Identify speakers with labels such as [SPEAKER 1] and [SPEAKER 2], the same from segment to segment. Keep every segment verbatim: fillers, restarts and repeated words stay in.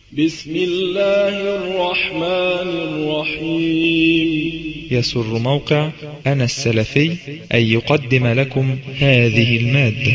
[SPEAKER 1] بسم الله الرحمن الرحيم.
[SPEAKER 2] يسر موقع أنا السلفي أن يقدم لكم هذه المادة.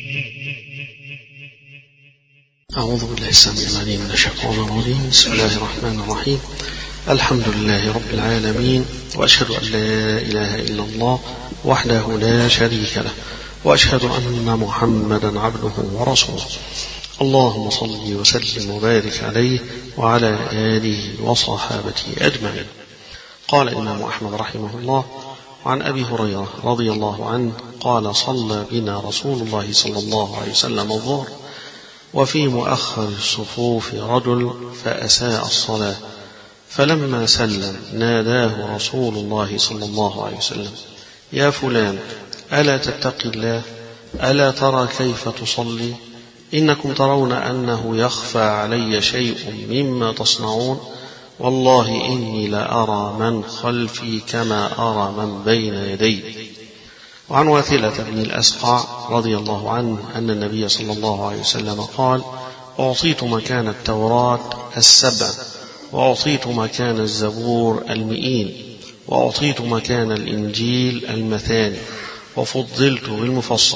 [SPEAKER 3] أعوذ بالله السميع العليم من الشيطان الرجيم. بسم الله الرحمن الرحيم. الحمد لله رب العالمين، وأشهد أن لا إله إلا الله وحده لا شريك له، وأشهد أن محمدا عبده ورسوله. اللهم صل وسلم وبارك عليه وعلى آله وصحابته أجمعين. قال الإمام أحمد رحمه الله: عن أبي هريرة رضي الله عنه قال: صلى بنا رسول الله صلى الله عليه وسلم الظهر، وفي مؤخر الصفوف رجل فأساء الصلاة، فلما سلم ناداه رسول الله صلى الله عليه وسلم: يا فلان، ألا تتقي الله؟ ألا ترى كيف تصلي؟ إنكم ترون أنه يخفى علي شيء مما تصنعون، والله إني لأرى من خلفي كما أرى من بين يدي. وعن واثلة بن الأسقع رضي الله عنه أن النبي صلى الله عليه وسلم قال: أعطيت مكان التوراة السبع، وأعطيت مكان الزبور المئين، وأعطيت مكان الإنجيل المثاني، وفضلت بالمفصل.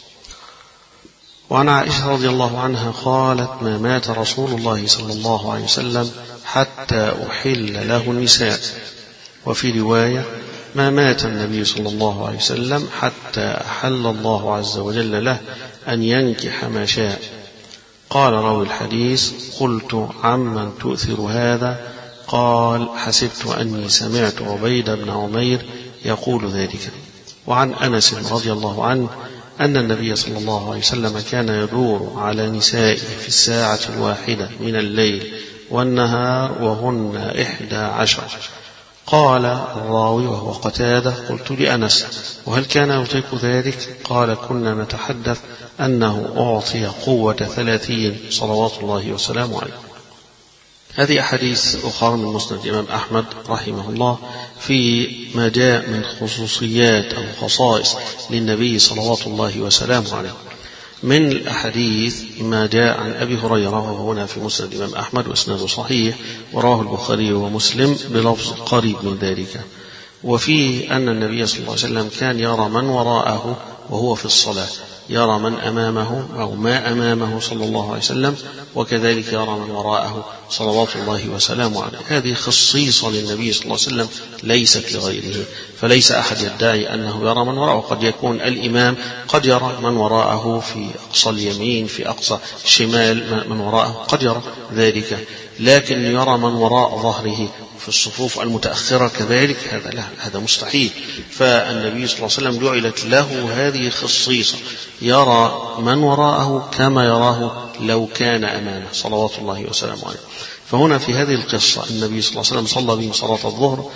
[SPEAKER 3] وعن عائشة رضي الله عنها قالت: ما مات رسول الله صلى الله عليه وسلم حتى أحل له النساء. وفي رواية: ما مات النبي صلى الله عليه وسلم حتى أحل الله عز وجل له أن ينكح ما شاء. قال راوي الحديث: قلت: عمن تؤثر هذا؟ قال: حسبت أني سمعت عبيد بن عمير يقول ذلك. وعن أنس رضي الله عنه أن النبي صلى الله عليه وسلم كان يدور على نسائه في الساعة الواحدة من الليل والنهار وهن إحدى عشر. قال الراوي وهو قتادة: قلت لأنس: وهل كان يطيق ذلك؟ قال: كنا نتحدث أنه أعطي قوة ثلاثين صلوات الله وسلامه عليه. هذه أحاديث أخرى من مسند الإمام أحمد رحمه الله في ما جاء من خصوصيات أو خصائص للنبي صلوات الله وسلامه عليه. من الأحاديث ما جاء عن أبي هريرة، وهو هنا في مسند الإمام أحمد وإسناده صحيح، ورواه البخاري ومسلم بلفظ قريب من ذلك. وفيه أن النبي صلى الله عليه وسلم كان يرى من وراءه وهو في الصلاة، يرى من أمامه أو ما أمامه صلى الله عليه وسلم، وكذلك يرى من وراءه صلوات الله وسلامه عليه. هذه خصيصة للنبي صلى الله عليه وسلم ليست لغيره، فليس أحد يدعي أنه يرى من وراءه. قد يكون الإمام قد يرى من وراءه في أقصى اليمين، في أقصى الشمال من وراءه قد يرى ذلك، لكن يرى من وراء ظهره في الصفوف المتأخرة كذلك هذا لا، هذا مستحيل. فالنبي صلى الله عليه وسلم جعلت له هذه الخصيصة، يرى من وراءه كما يراه لو كان أمامه صلوات الله وسلامه عليه. فهنا في هذه القصة النبي صلى الله عليه وسلم صلى بهم صلاة الظهر،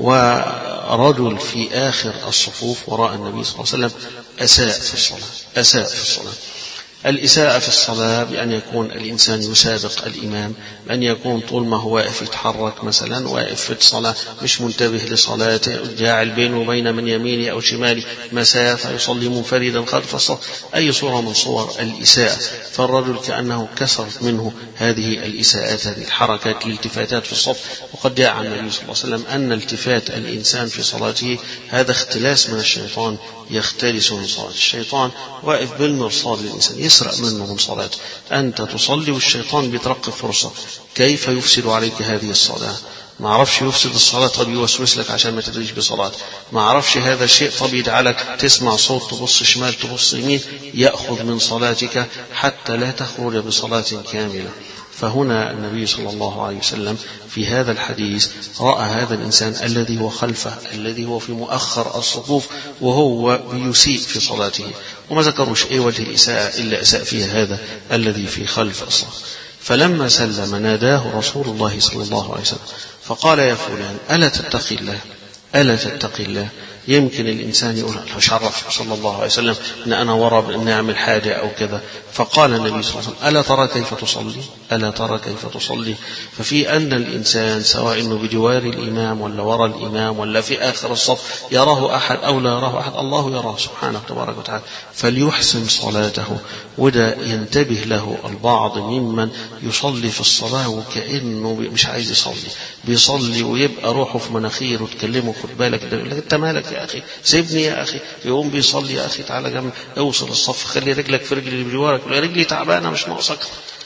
[SPEAKER 3] ورجل في آخر الصفوف وراء النبي صلى الله عليه وسلم أساء في الصلاة. أساء في الصلاة الإساءة في الصلاة بأن يكون الإنسان يسابق الإمام، بأن يكون طول ما هو واقف يتحرك، مثلا واقف في الصلاة مش منتبه لصلاته، جاعل بينه وبين من يمينه أو شماله مسافة، يصلي منفردا خلف الصف، أي صورة من صور الإساءة. فالرجل كأنه كسرت منه هذه الإساءات، هذه الحركات، الالتفاتات في الصف. وقد جاء عن النبي صلى الله عليه وسلم أن التفات الإنسان في صلاته هذا اختلاس من الشيطان، يختلس من صلاة. الشيطان واقف بالمرصاد للإنسان يسرق منه من صلاته. أنت تصلي والشيطان بيترقب فرصة كيف يفسد عليك هذه الصلاة. ما عرفش يفسد الصلاة، طب يوسوس لك عشان ما تدريش بصلاة. ما عرفش هذا الشيء، طب يجعلك تسمع صوت، تبص شمال تبص يمين، يأخذ من صلاتك حتى لا تخرج بصلاة كاملة. فهنا النبي صلى الله عليه وسلم في هذا الحديث رأى هذا الإنسان الذي هو خلفه، الذي هو في مؤخر الصفوف، وهو يسيء في صلاته، وما ذكروش أي وجه الإساءة إلا أساء فيها هذا الذي في خلف الصف. فلما سلم ناداه رسول الله صلى الله عليه وسلم فقال: يا فلان، ألا تتقي الله؟ ألا تتقي الله؟ يمكن الإنسان يقول: شرف صلى الله عليه وسلم أن أنا ورا أن أعمل حاجة أو كذا، فقال النبي صلى الله عليه وسلم: ألا ترى كيف تصلي؟ ألا ترى كيف تصلي؟ ففي أن الإنسان سواء إنه بجوار الإمام ولا وراء الإمام ولا في آخر الصف يراه أحد أو لا يراه أحد، الله يراه سبحانه تبارك وتعالى، فليحسن صلاته. وده ينتبه له البعض ممن يصلي في الصلاة وكأنه مش عايز يصلي، بيصلي ويبقى روحه في مناخيره وتكلمه: خد بالك، ده يقول لك: أنت مالك يا أخي؟ سيبني يا أخي. يقوم بيصلي: يا أخي تعالى جنب، اوصل الصف، خلي رجلك في رجل اللي بجوارك، يا رجلي تعبانة مش ناقصك.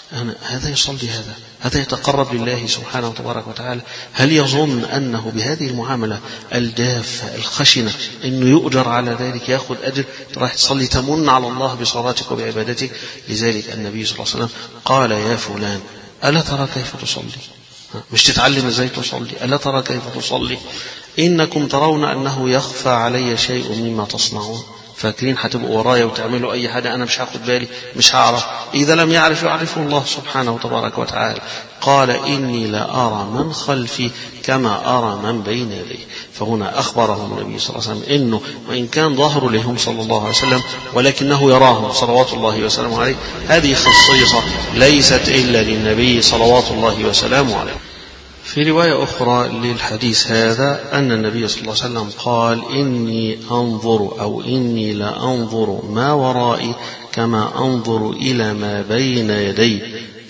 [SPEAKER 3] هذا يصلي، هذا هذا يتقرب لله سبحانه تبارك وتعالى. هل يظن أنه بهذه المعاملة الجافة الخشنة أنه يؤجر على ذلك، يأخذ أجر؟ راح تصلي تمن على الله بصلاتك وبعبادتك. لذلك النبي صلى الله عليه وسلم قال: يا فلان ألا ترى كيف تصلي؟ مش تتعلم ازاي تصلي؟ ألا ترى كيف تصلي؟ إنكم ترون أنه يخفى علي شيء مما تصنعون. فاكرين هتبقوا ورايا وتعملوا أي حاجة أنا مش هاخد بالي، مش هعرف. إذا لم يعرف يعرفه الله سبحانه تبارك وتعالى. قال: إني لا أرى من خلفي كما أرى من بين يديه. فهنا أخبرهم النبي صلى الله عليه وسلم إنه وإن كان ظهر لهم صلى الله عليه وسلم ولكنه يراهم صلوات الله وسلامه عليه. هذه خصيصة ليست إلا للنبي صلوات الله وسلامه عليه. في رواية أخرى للحديث هذا أن النبي صلى الله عليه وسلم قال: إني أنظر أو إني لا أنظر ما ورائي كما أنظر إلى ما بين يدي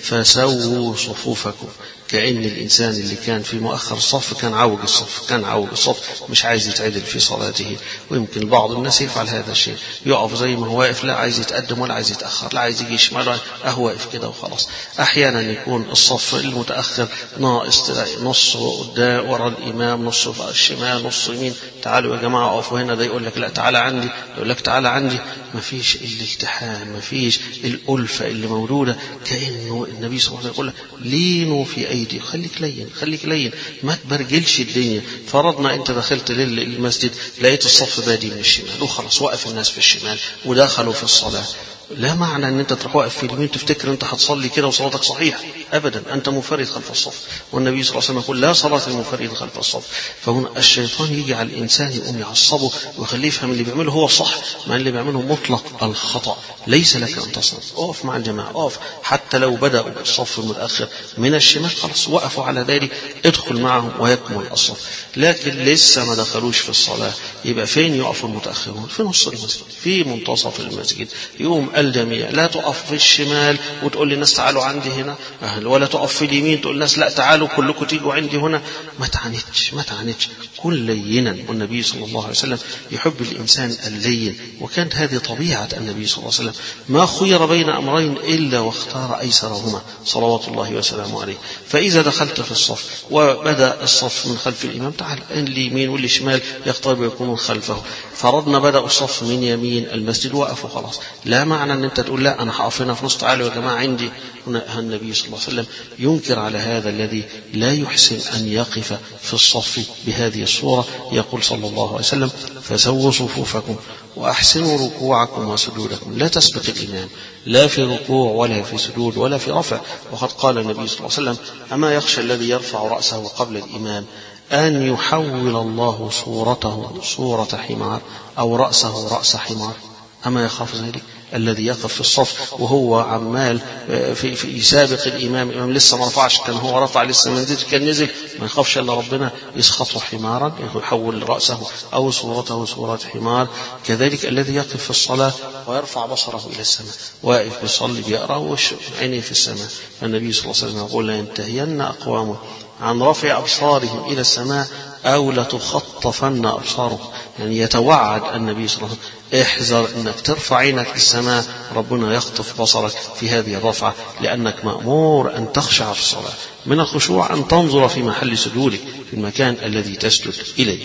[SPEAKER 3] فسووا صفوفكم. كأن الإنسان اللي كان في مؤخر الصف كان عوج الصف كان عوج الصف مش عايز يتعدل في صلاته. ويمكن بعض الناس يفعل هذا الشيء، يقف زي ما هو واقف، لا عايز يتقدم ولا عايز يتأخر، لا عايز يجي شمال، أهو واقف كده وخلاص. أحيانا يكون الصف المتأخر ناقص، تلاقي نص قدام ورا الإمام، نص الشمال، نص يمين. تعالوا يا جماعة اقفوا هنا، ده يقول لك لا تعالى عندي، يقول لك تعالى عندي. ما فيش الالتحام، ما فيش الألفة اللي موجودة. كأنه النبي صلى الله عليه وسلم يقول لك: لينوا في أيدي، خليك لين خليك لين، ما تبرجلش الدنيا. فرضنا أنت دخلت للمسجد لقيت الصف بادي من الشمال وخلاص، وقف الناس في الشمال ودخلوا في الصلاة. لا معنى ان انت تروح واقف في اليمين تفتكر انت هتصلي كده وصلاتك صحيحه، ابدا، انت منفرد خلف الصف. والنبي صلى الله عليه وسلم يقول: لا صلاه المنفرد خلف الصف. فهنا الشيطان يجي على الانسان يقوم يعصبه ويخليه يفهم اللي بيعمله هو صح، مع اللي بيعمله مطلق الخطا. ليس لك ان تصل، اقف مع الجماعه، اقف حتى لو بداوا الصف المتاخر من الشمال، خلاص وقفوا على ذلك، ادخل معهم ويكمل الصف. لكن لسه ما دخلوش في الصلاه، يبقى فين يقفوا المتاخرون؟ في نص المسجد، في منتصف المسجد. يقوم الجميع، لا تقف في الشمال وتقول للناس تعالوا عندي هنا، ولا تقف في اليمين تقول للناس لا تعالوا كلكم تيجوا عندي هنا. ما تعاندش ما تعاندش كن لينا. والنبي صلى الله عليه وسلم يحب الإنسان اللين، وكانت هذه طبيعة النبي صلى الله عليه وسلم. ما خير بين أمرين إلا واختار أيسرهما صلوات الله وسلامه عليه. فإذا دخلت في الصف وبدأ الصف من خلف الإمام، تعال اليمين والشمال يقترب ويكونون خلفه. فرضنا بدأ الصف من يمين المسجد، وقفوا خلاص. لا معنى ان انت تقول لا انا هقف هنا في نص، تعالوا يا جماعه عندي. هنا النبي صلى الله عليه وسلم ينكر على هذا الذي لا يحسن ان يقف في الصف بهذه الصوره. يقول صلى الله عليه وسلم: فسووا صفوفكم واحسنوا ركوعكم وسجودكم. لا تسبق الامام لا في ركوع ولا في سجود ولا في رفع. وقد قال النبي صلى الله عليه وسلم: اما يخشى الذي يرفع راسه قبل الامام ان يحول الله صورته صوره حمار او راسه راس حمار؟ أما يخاف ذلك الذي يقف في الصف وهو عمال في, في يسابق الإمام، الإمام لسه ما رفعش، كان هو رفع لسه ما نزل، كان نزل، ما يخافش إلا ربنا يسخطه حمارا، يحول رأسه أو صورته صورة حمار. كذلك الذي يقف في الصلاة ويرفع بصره إلى السماء، واقف بيصلي بيقرأ وعينيه في السماء. فالنبي صلى الله عليه وسلم يقول: لا ينتهين أقوام عن رفع أبصارهم إلى السماء أو لتخطفن أبصارهم. يعني يتوعد النبي صلى الله عليه وسلم: احذر انك ترفع عينك للسماء، ربنا يخطف بصرك في هذه الرفعة، لأنك مأمور أن تخشع في الصلاة. من الخشوع أن تنظر في محل سجودك، في المكان الذي تسجد إليه.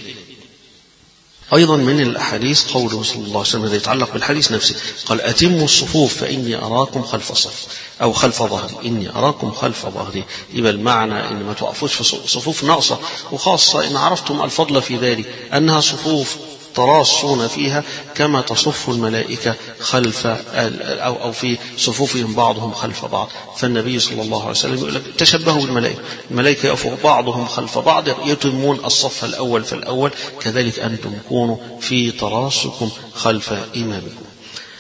[SPEAKER 3] أيضا من الأحاديث قوله صلى الله عليه وسلم الذي يتعلق بالحديث نفسه، قال: أتموا الصفوف فإني أراكم خلف الصف أو خلف ظهري، إني أراكم خلف ظهري. يبقى المعنى إن ما توقفوش في صفوف ناقصة، وخاصة إن عرفتم الفضل في ذلك أنها صفوف تراصون فيها كما تصف الملائكة خلف أو أو في صفوفهم بعضهم خلف بعض. فالنبي صلى الله عليه وسلم يقول لك: تشبهوا بالملائكة، الملائكة يقفوا بعضهم خلف بعض يتمون الصف الأول في الأول، كذلك أنتم كونوا في تراصكم خلف إمامكم.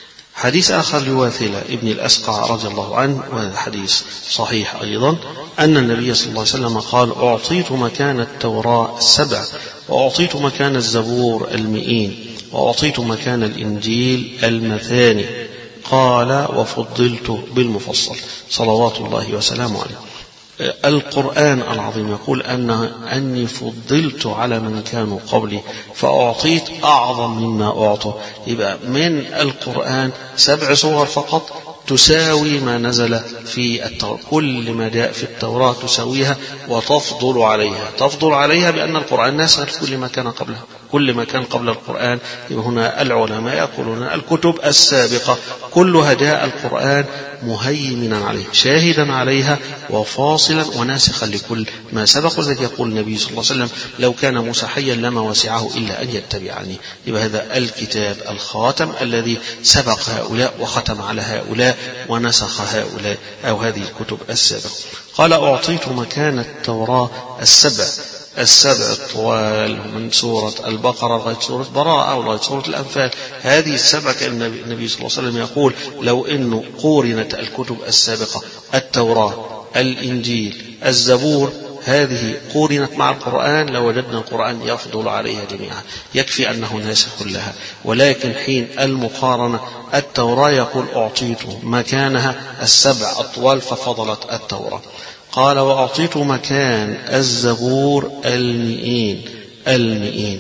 [SPEAKER 3] حديث آخر لواثلة ابن الأسقع رضي الله عنه، وهذا حديث صحيح أيضا، أن النبي صلى الله عليه وسلم قال: أعطيت مكان التوراة السبع، وأعطيت مكان الزبور المئين، وأعطيت مكان الإنجيل المثاني. قال: وفضلت بالمفصل، صلوات الله وسلامه عليه. القرآن العظيم يقول أن أني فضلت على من كانوا قبلي فأعطيت أعظم مما أعطوا. يبقى من القرآن سبع سور فقط تساوي ما نزل في التوراة، كل ما جاء في التوراة تساويها وتفضل عليها. تفضل عليها بأن القرآن ناسخ كل ما كان قبلها، كل ما كان قبل القرآن. هنا العلماء يقولون الكتب السابقة كلها جاء القرآن مهيمنا عليه، شاهدا عليها وفاصلا وناسخا لكل ما سبق. وذلك يقول النبي صلى الله عليه وسلم: لو كان موسى حيا لما وسعه إلا أن يتبعني. يبقى هذا الكتاب الخاتم الذي سبق هؤلاء وختم على هؤلاء ونسخ هؤلاء، أو هذه الكتب السابقة. قال: أعطيت مكان التوراة السبع، السبع الطوال من سورة البقرة لغاية سورة براءة أو لغاية سورة الأنفال. هذه السبع كان النبي صلى الله عليه وسلم يقول: لو أنه قورنت الكتب السابقة، التوراة، الإنجيل، الزبور، هذه قورنت مع القرآن لوجدنا القرآن يفضل عليها جميعا، يكفي أنه ناسخ لها. ولكن حين المقارنة التوراة يقول: أعطيت مكانها السبع الطوال ففضلت التوراة. قال: وأعطيت مكان الزبور المئين. المئين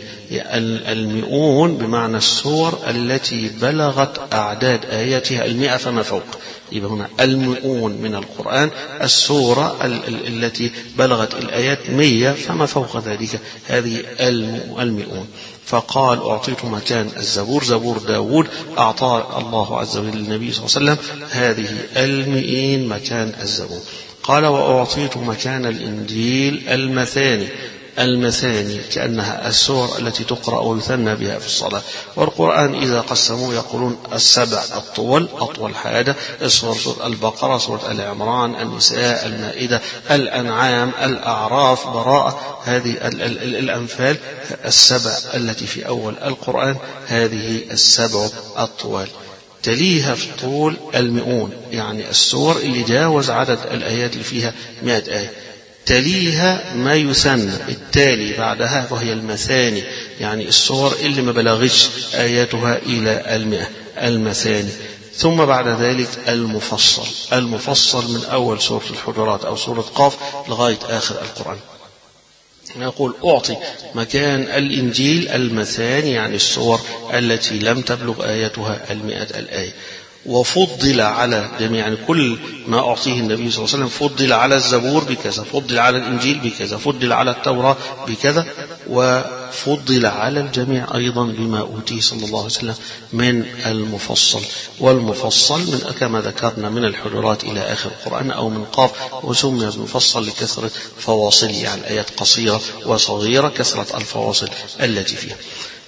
[SPEAKER 3] المئون بمعنى السور التي بلغت أعداد آياتها المئة فما فوق. يبقى هنا المئون من القرآن السورة التي بلغت الآيات مئة فما فوق ذلك، هذه المئون. فقال: أعطيت مكان الزبور، زبور داود أعطى الله عز وجل للنبي صلى الله عليه وسلم هذه المئين مكان الزبور. قال: وأعطيت مكان الإنجيل المثاني. المثاني كأنها السور التي تقرأ ويثنى بها في الصلاة. والقرآن إذا قسموا يقولون السبع الطول، أطول حاجة سورة البقرة، سورة آل عمران، النساء، المائدة، الأنعام، الأعراف، براءة، هذه الأنفال، السبع التي في أول القرآن، هذه السبع الطوال. تليها في الطول المئون، يعني السور اللي جاوز عدد الآيات اللي فيها مئة آية. تليها ما يثنى التالي بعدها وهي المثاني، يعني السور اللي ما بلغش آياتها إلى المئة، المثاني. ثم بعد ذلك المفصل، المفصل من أول سورة الحجرات أو سورة قاف لغاية آخر القرآن. نقول: أعطي مكان الإنجيل المثاني، يعني السور التي لم تبلغ آياتها المئة الآية. وفضل على جميع، يعني كل ما أعطيه النبي صلى الله عليه وسلم فضل على الزبور بكذا، فضل على الإنجيل بكذا، فضل على التوراة بكذا، وفضل على الجميع أيضا بما أوتيه صلى الله عليه وسلم من المفصل. والمفصل من كما ذكرنا من الحجرات إلى آخر القرآن أو من قاف، وسمي المفصل لكثرة فواصله، يعني آيات قصيرة وصغيرة، كثرة الفواصل التي فيها.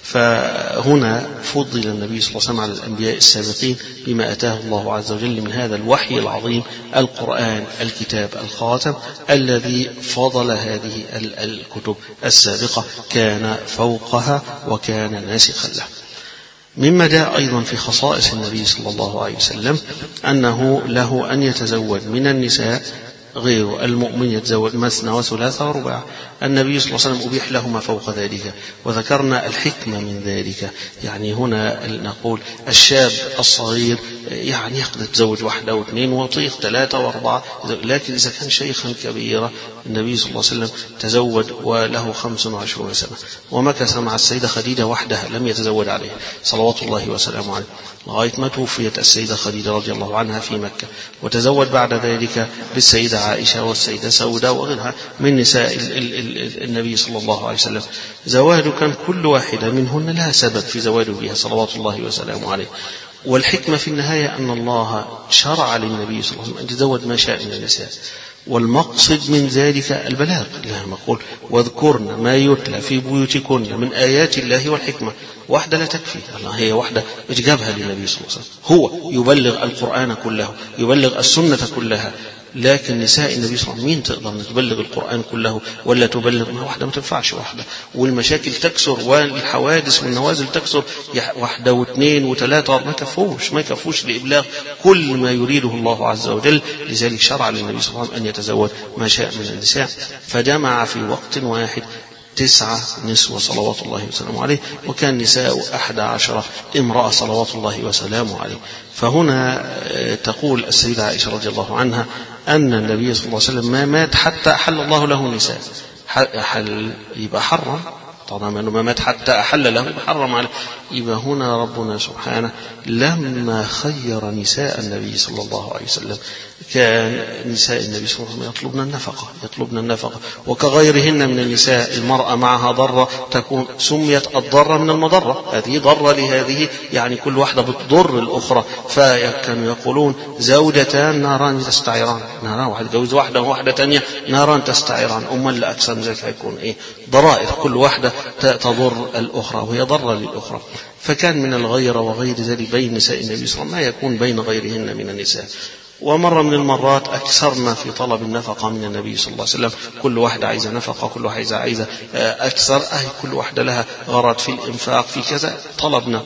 [SPEAKER 3] فهنا فضل النبي صلى الله عليه وسلم على الأنبياء السابقين بما أتاه الله عز وجل من هذا الوحي العظيم، القرآن، الكتاب الخاتم الذي فضل هذه الكتب السابقة، كان فوقها وكان ناسخا له. مما جاء أيضا في خصائص النبي صلى الله عليه وسلم أنه له أن يتزوج من النساء غير المؤمن يتزوج مثنى وثلاث ورباع. النبي صلى الله عليه وسلم أبيح له ما فوق ذلك، وذكرنا الحكمة من ذلك. يعني هنا نقول الشاب الصغير يعني يقدر يتزوج واحدة واثنين ويطيق ثلاثة وأربعة، لكن إذا كان شيخا كبيرا النبي صلى الله عليه وسلم تزوج وله خمس وعشرون سنة، ومكث مع السيدة خديجة وحدها لم يتزوج عليها صلوات الله وسلامه عليه لغاية ما توفيت السيدة خديجة رضي الله عنها في مكة، وتزوج بعد ذلك بالسيدة عائشة والسيدة سودة وغيرها من نساء النبي صلى الله عليه وسلم. زواجه كان كل واحدة منهن لها سبب في زواجه بها صلوات الله وسلامه عليه. والحكمة في النهاية أن الله شرع للنبي صلى الله عليه وسلم أن يتزوج ما شاء من النساء، والمقصد من ذلك البلاغ. لما يقول: واذكرن ما يتلى في بيوتكن من آيات الله والحكمة. واحدة لا تكفي، هي واحدة إجابها للنبي صلى الله عليه وسلم، هو يبلغ القرآن كله، يبلغ السنة كلها. لكن نساء النبي صلى الله عليه وسلم مين تقدر تبلغ القرآن كله ولا تبلغ ما واحدة؟ ما تنفعش واحدة، والمشاكل تكسر والحوادث والنوازل تكسر، واحدة واثنين وثلاثة ما كفوش ما كفوش لإبلاغ كل ما يريده الله عز وجل. لذلك شرع للنبي صلى الله عليه وسلم أن يتزوج ما شاء من النساء، فجمع في وقت واحد تسعة نسوة صلوات الله وسلامه عليه، وكان نساء أحد عشر امرأة صلوات الله وسلامه عليه. فهنا تقول السيدة عائشة رضي الله عنها أن النبي صلى الله عليه وسلم ما مات حتى أحل الله له النساء. حل يبقى حرم طالما أنه ما مات حتى أحل له حرم عليه. يبقى هنا ربنا سبحانه لما خير نساء النبي صلى الله عليه وسلم كان نساء النبي صلى الله عليه وسلم يطلبن النفقة يطلبن النفقة وكغيرهن من النساء المرأة معها ضرة تكون سميت الضرة من المضرة، هذه ضرة لهذه يعني كل واحدة بتضر الأخرى. فكانوا يقولون زوجتان ناران تستعيران، ناران واحد جوز واحدة وواحدة تانية ناران تستعيران، أما اللي أكثر من ذلك هيكون إيه ضرائر، كل واحدة تضر الأخرى وهي ضرة للأخرى. فكان من الغيرة وغير ذلك بين نساء النبي صلى الله عليه وسلم ما يكون بين غيرهن من النساء. ومرة من المرات أكثرنا في طلب النفقة من النبي صلى الله عليه وسلم، كل واحدة عايزة نفقة، كل واحدة عايزة أكثر، أهي كل واحدة لها غرض في الإنفاق في كذا، طلبنا.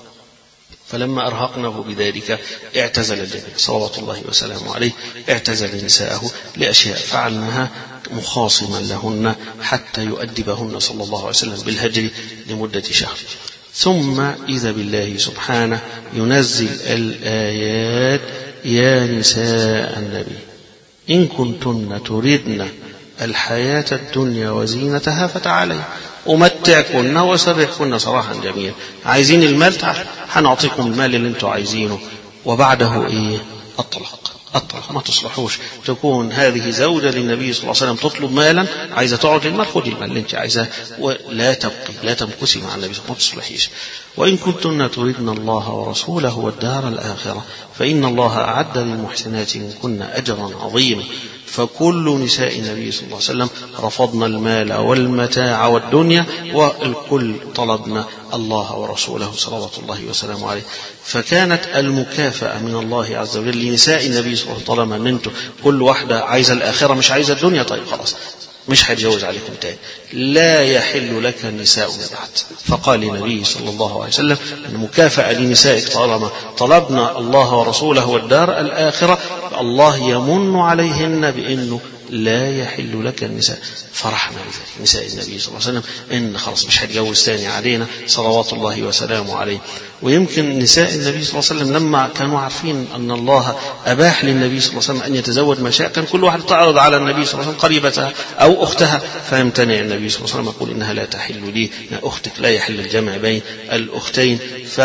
[SPEAKER 3] فلما أرهقناه بذلك اعتزل الجميع صلوات الله وسلامه عليه، اعتزل نساءه لأشياء فعلناها مخاصما لهن حتى يؤدبهن صلى الله عليه وسلم بالهجر لمدة شهر. ثم إذا بالله سبحانه ينزل الآيات: يا نساء النبي إن كنتن تردن الحياة الدنيا وزينتها فتعالين أمتعكن وسرحكن سراحا جميلا. عايزين المال؟ تعال هنعطيكم المال اللي انتوا عايزينه. وبعده ايه؟ الطلاق. الطلاق ما تصلحوش تكون هذه زوجة للنبي صلى الله عليه وسلم تطلب مالا، عايزة تقعد المال، خذي المال اللي انت عايزاه ولا تبقي لا تمكسي مع النبي صلى الله عليه وسلم، ما تصلحيش. وإن كنتن تردن الله ورسوله والدار الآخرة فإن الله أعد للمحسنات منكن أجرا عظيما. فكل نساء النبي صلى الله عليه وسلم رفضن المال والمتاع والدنيا، والكل طلبنا الله ورسوله صلوات الله وسلامه عليه. فكانت المكافأة من الله عز وجل لنساء النبي صلى الله عليه وسلم طالما ان انتم كل واحدة عايزة الآخرة مش عايزة الدنيا، طيب خلاص مش هيتجوز عليكم تاني، لا يحل لك النساء من بعد. فقال النبي صلى الله عليه وسلم أن مكافأة لنسائك طالما طلبنا الله ورسوله والدار الآخرة الله يمن عليهن بأنه لا يحل لك النساء. فرحنا بذلك نساء النبي صلى الله عليه وسلم ان خلاص مش هيتجوز ثاني علينا صلوات الله وسلامه عليه. ويمكن نساء النبي صلى الله عليه وسلم لما كانوا عارفين ان الله اباح للنبي صلى الله عليه وسلم ان يتزوج ما شاء، كان كل واحد تعرض على النبي صلى الله عليه وسلم قريبتها او اختها، فيمتنع النبي صلى الله عليه وسلم يقول انها لا تحل لي، اختك لا يحل الجمع بين الاختين.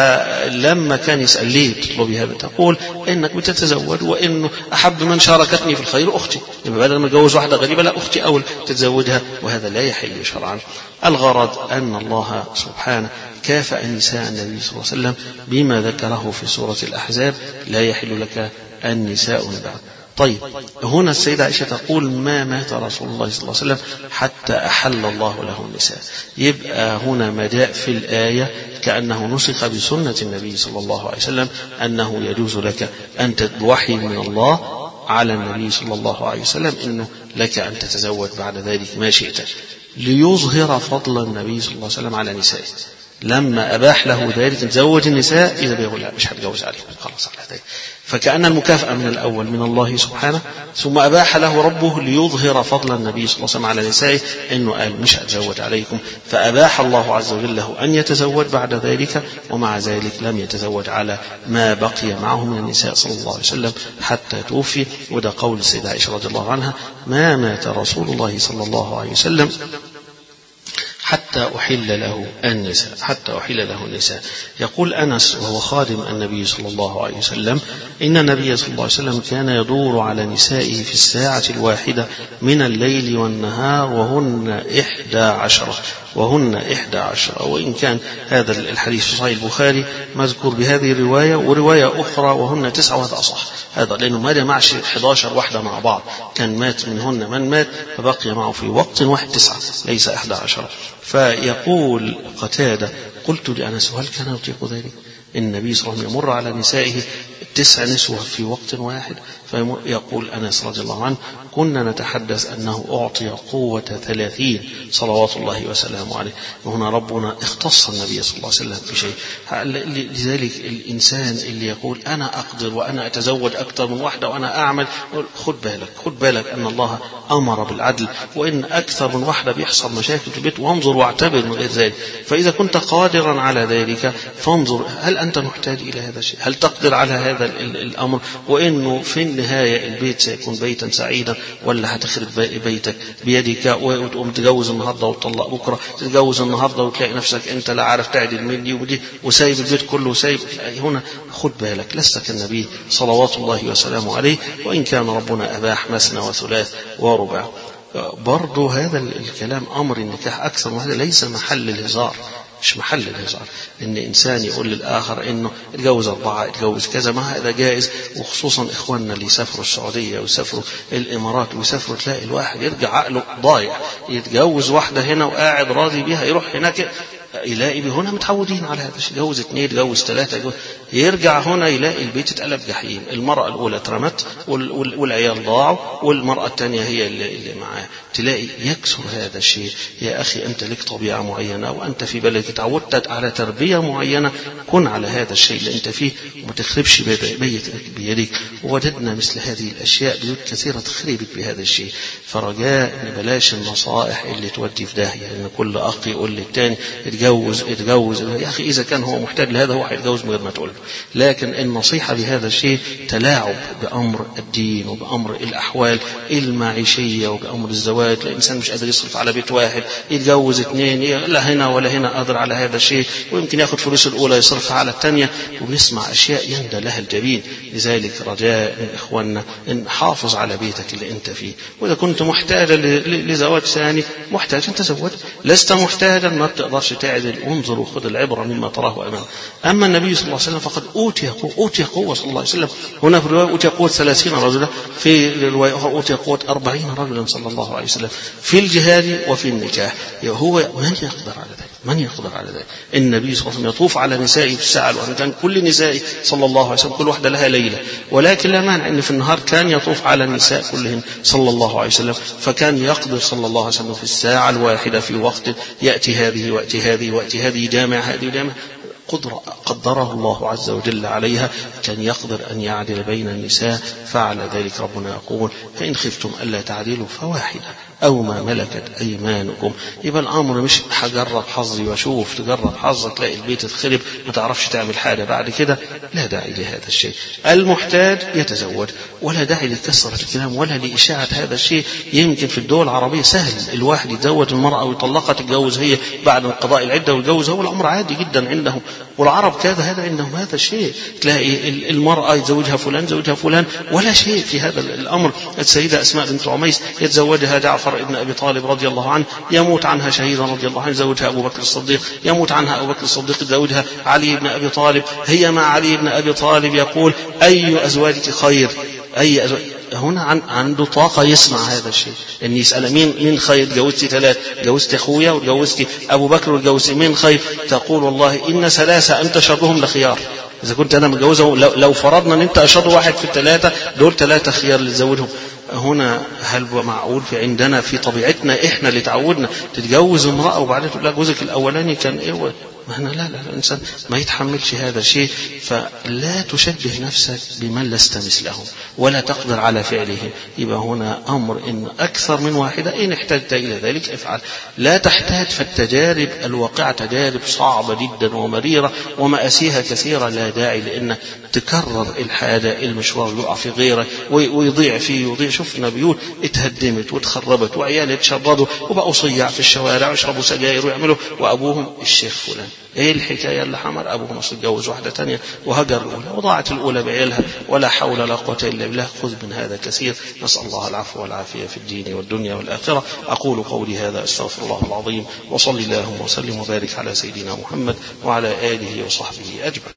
[SPEAKER 3] فلما كان يسال ليه تطلبي هذا، تقول انك بتتزوج وانه احب من شاركتني في الخير اختي، يبقى بدل ما اتجوز واحده غريبه لا اختي اول تتزوجها، وهذا لا يحل شرعا. الغرض ان الله سبحانه كافأ نساء النبي صلى الله عليه وسلم بما ذكره في سورة الأحزاب: لا يحل لك النساء من بعد. طيب هنا السيدة عائشة تقول: ما مات رسول الله صلى الله عليه وسلم حتى أحل الله له النساء. يبقى هنا ما جاء في الآية كأنه نسخ بسنة النبي صلى الله عليه وسلم أنه يجوز لك أن تتوحي من الله على النبي صلى الله عليه وسلم أنه لك أن تتزوج بعد ذلك ما شئت، ليظهر فضل النبي صلى الله عليه وسلم على نسائه. لما أباح له ذلك تزوج النساء إذا بيقول لا مش هتجوز عليهم خلاص على ذلك. فكأن المكافأة من الأول من الله سبحانه، ثم أباح له ربه ليظهر فضل النبي صلى الله عليه وسلم على نسائه أنه قال مش هتزوج عليكم، فأباح الله عز وجل له أن يتزوج بعد ذلك، ومع ذلك لم يتزوج على ما بقي معه من النساء صلى الله عليه وسلم حتى توفي. وده قول السيدة عائشة رضي الله عنها: ما مات رسول الله صلى الله عليه وسلم حتى أحل له النساء حتى أحل له النساء. يقول أنس وهو خادم النبي صلى الله عليه وسلم: إن النبي صلى الله عليه وسلم كان يدور على نسائه في الساعة الواحدة من الليل والنهار وهن إحدى عشرة وهن إحدى عشرة وإن كان هذا الحديث في صحيح البخاري مذكور بهذه الرواية، ورواية أخرى وهن تسعة، وهذا أصح هذا لأنه ما جمعش إحدى عشرة واحدة مع بعض، كان مات منهن من مات فبقي معه في وقت واحد تسعة ليس إحدى عشرة. فيقول قتادة: قلت لأنس: هل كان يطيق ذلك؟ النبي صلى الله عليه وسلم يمر على نسائه تسع نسوة في وقت واحد، فيقول أنس رضي الله عنه كنا نتحدث أنه أعطي قوة ثلاثين صلوات الله وسلامه عليه. وهنا ربنا اختص النبي صلى الله عليه وسلم في شيء. لذلك الإنسان اللي يقول أنا أقدر وأنا أتزوج أكثر من واحدة وأنا أعمل، خد بالك خد بالك أن الله أمر بالعدل، وإن أكثر من واحدة بيحصل مشاكل في البيت، وانظر واعتبر من غير ذلك. فإذا كنت قادرا على ذلك فانظر هل أنت محتاج إلى هذا الشيء، هل تقدر على هذا الأمر، وإنه في النهاية البيت سيكون بيتا سعيدا، ولا هتخرب بيتك بيدك وتقوم تتجوز النهارده وتطلق بكره، تتجوز النهارده وتلاقي نفسك انت لا عارف تعدل من دي ودي وسايب البيت كله وسايب. هنا خد بالك لست كالنبي صلوات الله وسلامه عليه، وإن كان ربنا أباح مثنى وثلاث ورباع. برضو هذا الكلام أمر النكاح أكثر من هذا ليس محل الهزار، مش محل الهزار ان انسان يقول للاخر انه اتجوز اربعه اتجوز كذا، ما هذا جائز. وخصوصا اخواننا اللي يسافروا السعوديه ويسافروا الامارات ويسافروا، تلاقي الواحد يرجع عقله ضايع، يتجوز واحده هنا وقاعد راضي بيها، يروح هناك يلاقي هنا متعودين على هذا الشيء، يتجوز اثنين يتجوز ثلاثه يتجوز، يرجع هنا يلاقي البيت اتقلب جحيم. المراه الاولى اترمت والعيال ضاعوا، والمراه الثانيه هي اللي, اللي معاه. تلاقي يكسر هذا الشيء. يا اخي انت لك طبيعه معينه، وانت في بلدك تعودت على تربيه معينه، كن على هذا الشيء اللي انت فيه وما تخربش بيتك بيدك. ووجدنا مثل هذه الاشياء بيوت كثيره تخربت بهذا الشيء. فرجاء ان بلاش النصائح اللي تودي في داهيه، ان كل اخ يقول للثاني اتجوز اتجوز. يا اخي اذا كان هو محتاج لهذا هو هيتجوز من غير ما تقول له. لكن النصيحه بهذا الشيء تلاعب بامر الدين وبامر الاحوال المعيشيه وبامر الزواج. الانسان مش قادر يصرف على بيت واحد، يتجوز اثنين، لا هنا ولا هنا قادر على هذا الشيء، ويمكن ياخذ فلوس الاولى يصرفها على الثانيه، وبيسمع اشياء يندى لها الجبين. لذلك رجاء من اخواننا ان حافظ على بيتك اللي انت فيه. واذا كنت محتاجا لزواج ثاني محتاج ان تزوج، لست محتاجا ما بتقدرش تعدل. انظر وخذ العبره مما تراه امامك. اما النبي صلى الله عليه وسلم فقد اوتي قوه، اوتي قوه صلى الله عليه وسلم. هنا في الروايه اوتي قوه ثلاثين رجلا، في الروايه اوتي قوه أربعين رجلا صلى الله عليه وسلم في الجهاد وفي النكاح. هو من يقدر على ذلك؟ من يقدر على ذلك؟ النبي صلى الله عليه وسلم يطوف على نسائه في الساعه، وان كان كل نسائه صلى الله عليه وسلم كل واحده لها ليله، ولكن لا مانع ان في النهار كان يطوف على النساء كلهن صلى الله عليه وسلم. فكان يقدر صلى الله عليه وسلم في الساعه الواحده في وقت ياتي هذه وياتي هذه وياتي هذه جامع هذه جامع، قدرة قدره الله عز وجل عليها. كان يقدر أن يعدل بين النساء، فعل ذلك. ربنا يقول فإن خفتم ألا تعدلوا فواحدة أو ما ملكت أيمانكم. يبقى الأمر مش هجرب حظي واشوف، تجرب حظك تلاقي البيت اتخرب ما تعرفش تعمل حاجة بعد كده. لا داعي لهذا الشيء. المحتاج يتزوج، ولا داعي لكثرة الكلام ولا لإشاعة هذا الشيء. يمكن في الدول العربية سهل الواحد يتزوج المرأة ويطلقها، تتجوز هي بعد انقضاء العدة ويتجوز هو، الأمر عادي جدا عندهم. والعرب كذا هذا عندهم هذا الشيء. تلاقي المرأة يتزوجها فلان يتزوجها فلان ولا شيء في هذا الأمر. السيدة أسماء بنت عميس يتزوجها جعفر ابن أبي طالب رضي الله عنه، يموت عنها شهيدا رضي الله عنه، يزوجها أبو بكر الصديق، يموت عنها أبو بكر الصديق يزوجها علي بن أبي طالب. هي مع علي بن أبي طالب يقول أي أزواجك خير، أي أزواج. هنا عنده طاقة يسمع هذا الشيء، إن يسأل مين مين خير. جوزتي ثلاث، جوزتي أخويا وجوزتي أبو بكر وجوزتي مين خير؟ تقول والله إن ثلاثة أنت شرهم لخيار. إذا كنت أنا متجوزه، لو, لو فرضنا أن أنت أشر واحد في الثلاثة دول، ثلاثة خيار اللي تزوجهم. هنا هل معقول في عندنا في طبيعتنا إحنا اللي تعودنا تتجوز امرأة وبعدين تقول لها جوزك الأولاني كان إيه؟ لا لا لا، الإنسان ما يتحملش هذا الشيء. فلا تشبه نفسك بمن لست مثلهم ولا تقدر على فعلهم. يبقى هنا أمر إن أكثر من واحدة، إن احتجت إلى ذلك افعل. لا تحتاج. فالتجارب الواقعة تجارب صعبة جدا ومريرة ومآسيها كثيرة. لا داعي لأن تكرر الحاجة، المشوار يقع في غيره ويضيع فيه ويضيع. شفنا بيوت اتهدمت وتخربت وعيال يتشردوا وبقوا صياع في الشوارع ويشربوا سجاير ويعملوا، وأبوهم الشيخ فلان. ايه الحكايه اللي حمر ابوه مصر اتجوز واحده ثانيه وهجر الاولى وضاعت الاولى بعيالها، ولا حول ولا قوه الا بالله. خذ من هذا كثير. نسال الله العفو والعافيه في الدين والدنيا والاخره. اقول قولي هذا استغفر الله العظيم، وصلي اللهم وسلم وبارك على سيدنا محمد وعلى اله وصحبه اجمعين.